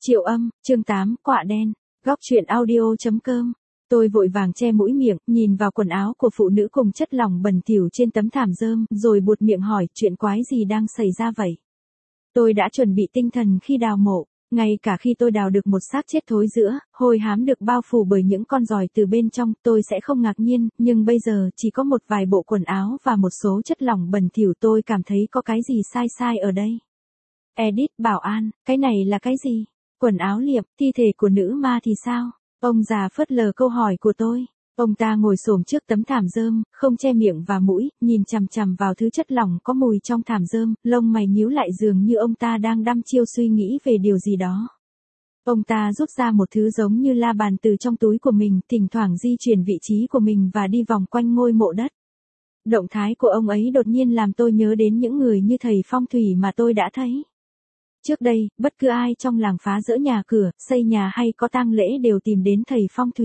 Triệu Âm, chương 8, Quạ đen. Góc truyện audio.com. Tôi vội vàng che mũi miệng, nhìn vào quần áo của phụ nữ cùng chất lỏng bẩn thỉu trên tấm thảm rơm, rồi buột miệng hỏi, chuyện quái gì đang xảy ra vậy? Tôi đã chuẩn bị tinh thần khi đào mộ, ngay cả khi tôi đào được một xác chết thối rữa, hôi hám được bao phủ bởi những con giòi từ bên trong, tôi sẽ không ngạc nhiên, nhưng bây giờ chỉ có một vài bộ quần áo và một số chất lỏng bẩn thỉu, tôi cảm thấy có cái gì sai sai ở đây. Edit bảo an, cái này là cái gì? Quần áo liệm, thi thể của nữ ma thì sao? Ông già phớt lờ câu hỏi của tôi. Ông ta ngồi xổm trước tấm thảm rơm, không che miệng và mũi, nhìn chằm chằm vào thứ chất lỏng có mùi trong thảm rơm, lông mày nhíu lại dường như ông ta đang đăm chiêu suy nghĩ về điều gì đó. Ông ta rút ra một thứ giống như la bàn từ trong túi của mình, thỉnh thoảng di chuyển vị trí của mình và đi vòng quanh ngôi mộ đất. Động thái của ông ấy đột nhiên làm tôi nhớ đến những người như thầy phong thủy mà tôi đã thấy. Trước đây, bất cứ ai trong làng phá dỡ nhà cửa, xây nhà hay có tang lễ đều tìm đến thầy phong thủy.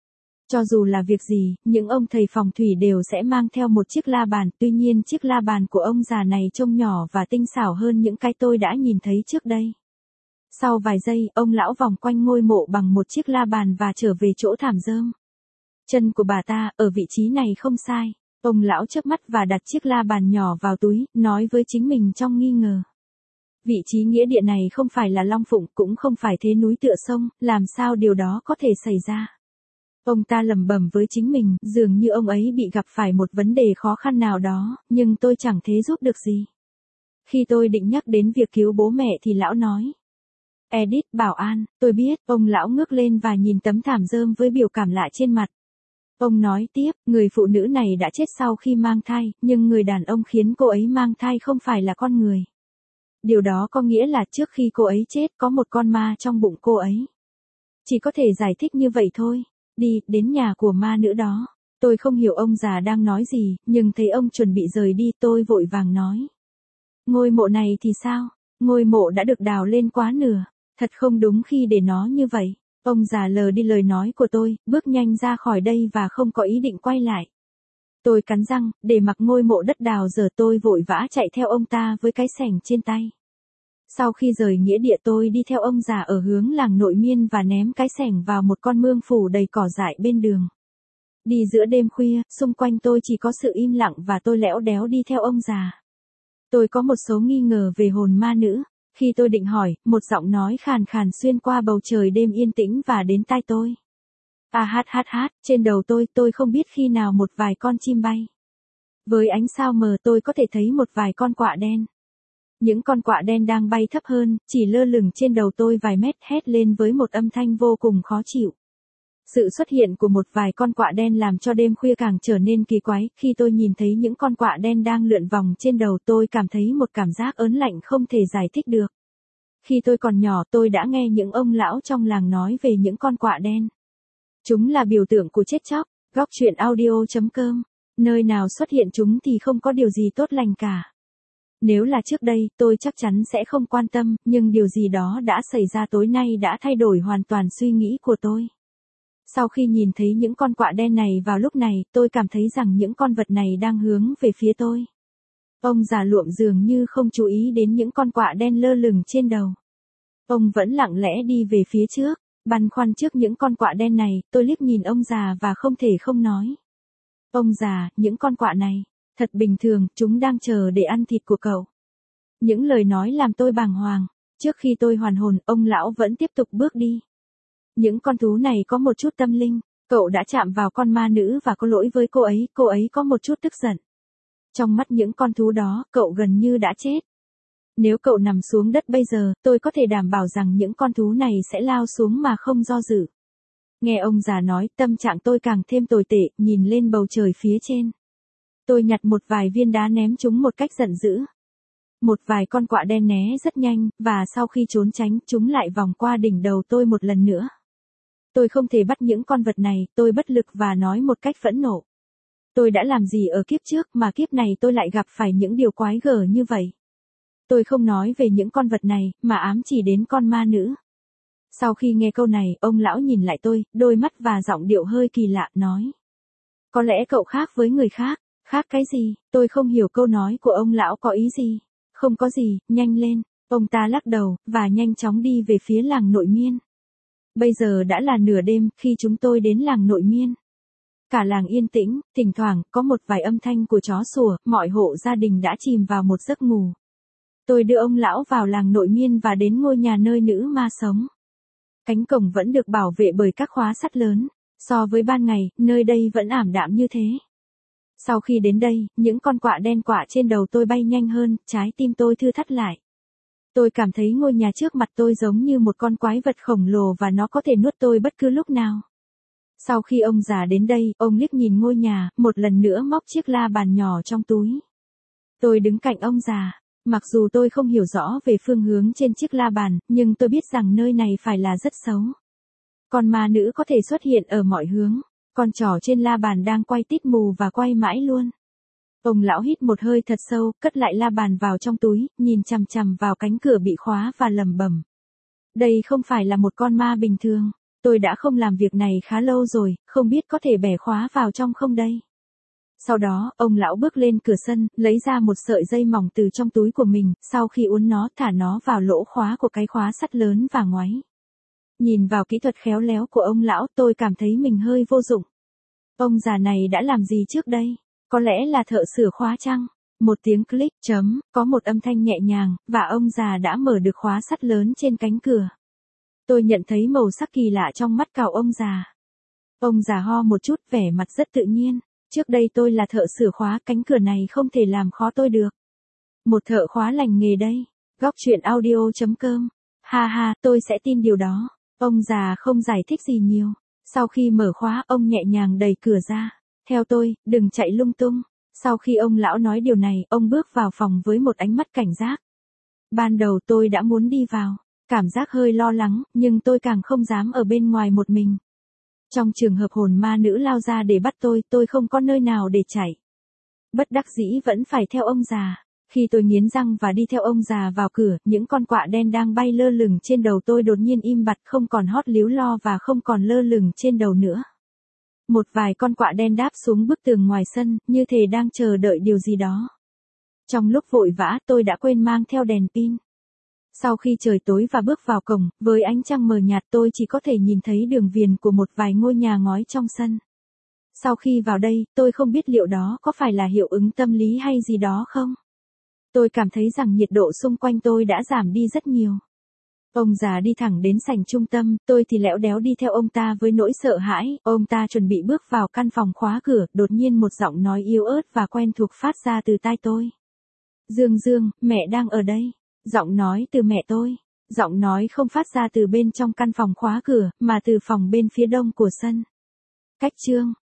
Cho dù là việc gì, những ông thầy phong thủy đều sẽ mang theo một chiếc la bàn, tuy nhiên chiếc la bàn của ông già này trông nhỏ và tinh xảo hơn những cái tôi đã nhìn thấy trước đây. Sau vài giây, ông lão vòng quanh ngôi mộ bằng một chiếc la bàn và trở về chỗ thảm rơm. Chân của bà ta, ở vị trí này không sai. Ông lão chớp mắt và đặt chiếc la bàn nhỏ vào túi, nói với chính mình trong nghi ngờ. Vị trí nghĩa địa này không phải là Long Phụng, cũng không phải thế núi tựa sông, làm sao điều đó có thể xảy ra? Ông ta lẩm bẩm với chính mình, dường như ông ấy bị gặp phải một vấn đề khó khăn nào đó, nhưng tôi chẳng thế giúp được gì. Khi tôi định nhắc đến việc cứu bố mẹ thì lão nói. Edit bảo an, tôi biết, ông lão ngước lên và nhìn tấm thảm rơm với biểu cảm lạ trên mặt. Ông nói tiếp, người phụ nữ này đã chết sau khi mang thai, nhưng người đàn ông khiến cô ấy mang thai không phải là con người. Điều đó có nghĩa là trước khi cô ấy chết có một con ma trong bụng cô ấy. Chỉ có thể giải thích như vậy thôi. Đi, đến nhà của ma nữ đó. Tôi không hiểu ông già đang nói gì, nhưng thấy ông chuẩn bị rời đi, tôi vội vàng nói. Ngôi mộ này thì sao? Ngôi mộ đã được đào lên quá nửa. Thật không đúng khi để nó như vậy. Ông già lờ đi lời nói của tôi, bước nhanh ra khỏi đây và không có ý định quay lại. Tôi cắn răng, để mặc ngôi mộ đất đào dở, tôi vội vã chạy theo ông ta với cái xẻng trên tay. Sau khi rời nghĩa địa, tôi đi theo ông già ở hướng làng Nội Miên và ném cái xẻng vào một con mương phủ đầy cỏ dại bên đường. Đi giữa đêm khuya, xung quanh tôi chỉ có sự im lặng và tôi lẽo đéo đi theo ông già. Tôi có một số nghi ngờ về hồn ma nữ. Khi tôi định hỏi, một giọng nói khàn khàn xuyên qua bầu trời đêm yên tĩnh và đến tai tôi. Trên đầu tôi không biết khi nào một vài con chim bay. Với ánh sao mờ tôi có thể thấy một vài con quạ đen. Những con quạ đen đang bay thấp hơn, chỉ lơ lửng trên đầu tôi vài mét, hét lên với một âm thanh vô cùng khó chịu. Sự xuất hiện của một vài con quạ đen làm cho đêm khuya càng trở nên kỳ quái. Khi tôi nhìn thấy những con quạ đen đang lượn vòng trên đầu tôi cảm thấy một cảm giác ớn lạnh không thể giải thích được. Khi tôi còn nhỏ tôi đã nghe những ông lão trong làng nói về những con quạ đen. Chúng là biểu tượng của chết chóc. Góc truyện audio.com. Nơi nào xuất hiện chúng thì không có điều gì tốt lành cả. Nếu là trước đây, tôi chắc chắn sẽ không quan tâm, nhưng điều gì đó đã xảy ra tối nay đã thay đổi hoàn toàn suy nghĩ của tôi. Sau khi nhìn thấy những con quạ đen này vào lúc này, tôi cảm thấy rằng những con vật này đang hướng về phía tôi. Ông già luộm dường như không chú ý đến những con quạ đen lơ lửng trên đầu. Ông vẫn lặng lẽ đi về phía trước, băn khoăn trước những con quạ đen này, tôi liếc nhìn ông già và không thể không nói. Ông già, những con quạ này, thật bình thường, chúng đang chờ để ăn thịt của cậu. Những lời nói làm tôi bàng hoàng. Trước khi tôi hoàn hồn, ông lão vẫn tiếp tục bước đi. Những con thú này có một chút tâm linh. Cậu đã chạm vào con ma nữ và có lỗi với cô ấy có một chút tức giận. Trong mắt những con thú đó, cậu gần như đã chết. Nếu cậu nằm xuống đất bây giờ, tôi có thể đảm bảo rằng những con thú này sẽ lao xuống mà không do dự. Nghe ông già nói, tâm trạng tôi càng thêm tồi tệ, nhìn lên bầu trời phía trên. Tôi nhặt một vài viên đá ném chúng một cách giận dữ. Một vài con quạ đen né rất nhanh, và sau khi trốn tránh, chúng lại vòng qua đỉnh đầu tôi một lần nữa. Tôi không thể bắt những con vật này, tôi bất lực và nói một cách phẫn nộ. Tôi đã làm gì ở kiếp trước mà kiếp này tôi lại gặp phải những điều quái gở như vậy? Tôi không nói về những con vật này, mà ám chỉ đến con ma nữ. Sau khi nghe câu này, ông lão nhìn lại tôi, đôi mắt và giọng điệu hơi kỳ lạ, nói. Có lẽ cậu khác với người khác. Khác cái gì? Tôi không hiểu câu nói của ông lão có ý gì. Không có gì, nhanh lên. Ông ta lắc đầu, và nhanh chóng đi về phía làng Nội Miên. Bây giờ đã là nửa đêm khi chúng tôi đến làng Nội Miên. Cả làng yên tĩnh, thỉnh thoảng có một vài âm thanh của chó sủa, mọi hộ gia đình đã chìm vào một giấc ngủ. Tôi đưa ông lão vào làng Nội Miên và đến ngôi nhà nơi nữ ma sống. Cánh cổng vẫn được bảo vệ bởi các khóa sắt lớn. So với ban ngày, nơi đây vẫn ảm đạm như thế. Sau khi đến đây, những con quạ đen quạ trên đầu tôi bay nhanh hơn, trái tim tôi thưa thắt lại. Tôi cảm thấy ngôi nhà trước mặt tôi giống như một con quái vật khổng lồ và nó có thể nuốt tôi bất cứ lúc nào. Sau khi ông già đến đây, ông liếc nhìn ngôi nhà, một lần nữa móc chiếc la bàn nhỏ trong túi. Tôi đứng cạnh ông già. Mặc dù tôi không hiểu rõ về phương hướng trên chiếc la bàn, nhưng tôi biết rằng nơi này phải là rất xấu. Con ma nữ có thể xuất hiện ở mọi hướng. Con trỏ trên la bàn đang quay tít mù và quay mãi luôn. Ông lão hít một hơi thật sâu, cất lại la bàn vào trong túi, nhìn chằm chằm vào cánh cửa bị khóa và lẩm bẩm. Đây không phải là một con ma bình thường. Tôi đã không làm việc này khá lâu rồi, không biết có thể bẻ khóa vào trong không đây. Sau đó, ông lão bước lên cửa sân, lấy ra một sợi dây mỏng từ trong túi của mình, sau khi uốn nó thả nó vào lỗ khóa của cái khóa sắt lớn và ngoáy. Nhìn vào kỹ thuật khéo léo của ông lão, tôi cảm thấy mình hơi vô dụng. Ông già này đã làm gì trước đây? Có lẽ là thợ sửa khóa chăng? Một tiếng click, có một âm thanh nhẹ nhàng, và ông già đã mở được khóa sắt lớn trên cánh cửa. Tôi nhận thấy màu sắc kỳ lạ trong mắt cào ông già. Ông già ho một chút, vẻ mặt rất tự nhiên. Trước đây tôi là thợ sửa khóa, cánh cửa này không thể làm khó tôi được. Một thợ khóa lành nghề đây. Góc chuyện audio.com. Ha ha, tôi sẽ tin điều đó. Ông già không giải thích gì nhiều. Sau khi mở khóa, ông nhẹ nhàng đẩy cửa ra. Theo tôi, đừng chạy lung tung. Sau khi ông lão nói điều này, ông bước vào phòng với một ánh mắt cảnh giác. Ban đầu tôi đã muốn đi vào. Cảm giác hơi lo lắng, nhưng tôi càng không dám ở bên ngoài một mình. Trong trường hợp hồn ma nữ lao ra để bắt tôi không có nơi nào để chạy. Bất đắc dĩ vẫn phải theo ông già. Khi tôi nghiến răng và đi theo ông già vào cửa, những con quạ đen đang bay lơ lửng trên đầu tôi đột nhiên im bặt, không còn hót líu lo và không còn lơ lửng trên đầu nữa. Một vài con quạ đen đáp xuống bức tường ngoài sân, như thể đang chờ đợi điều gì đó. Trong lúc vội vã, tôi đã quên mang theo đèn pin. Sau khi trời tối và bước vào cổng, với ánh trăng mờ nhạt tôi chỉ có thể nhìn thấy đường viền của một vài ngôi nhà ngói trong sân. Sau khi vào đây, tôi không biết liệu đó có phải là hiệu ứng tâm lý hay gì đó không? Tôi cảm thấy rằng nhiệt độ xung quanh tôi đã giảm đi rất nhiều. Ông già đi thẳng đến sảnh trung tâm, tôi thì lẽo đéo đi theo ông ta với nỗi sợ hãi. Ông ta chuẩn bị bước vào căn phòng khóa cửa, đột nhiên một giọng nói yếu ớt và quen thuộc phát ra từ tai tôi. Dương Dương, mẹ đang ở đây. Giọng nói từ mẹ tôi. Giọng nói không phát ra từ bên trong căn phòng khóa cửa, mà từ phòng bên phía đông của sân. Cách chương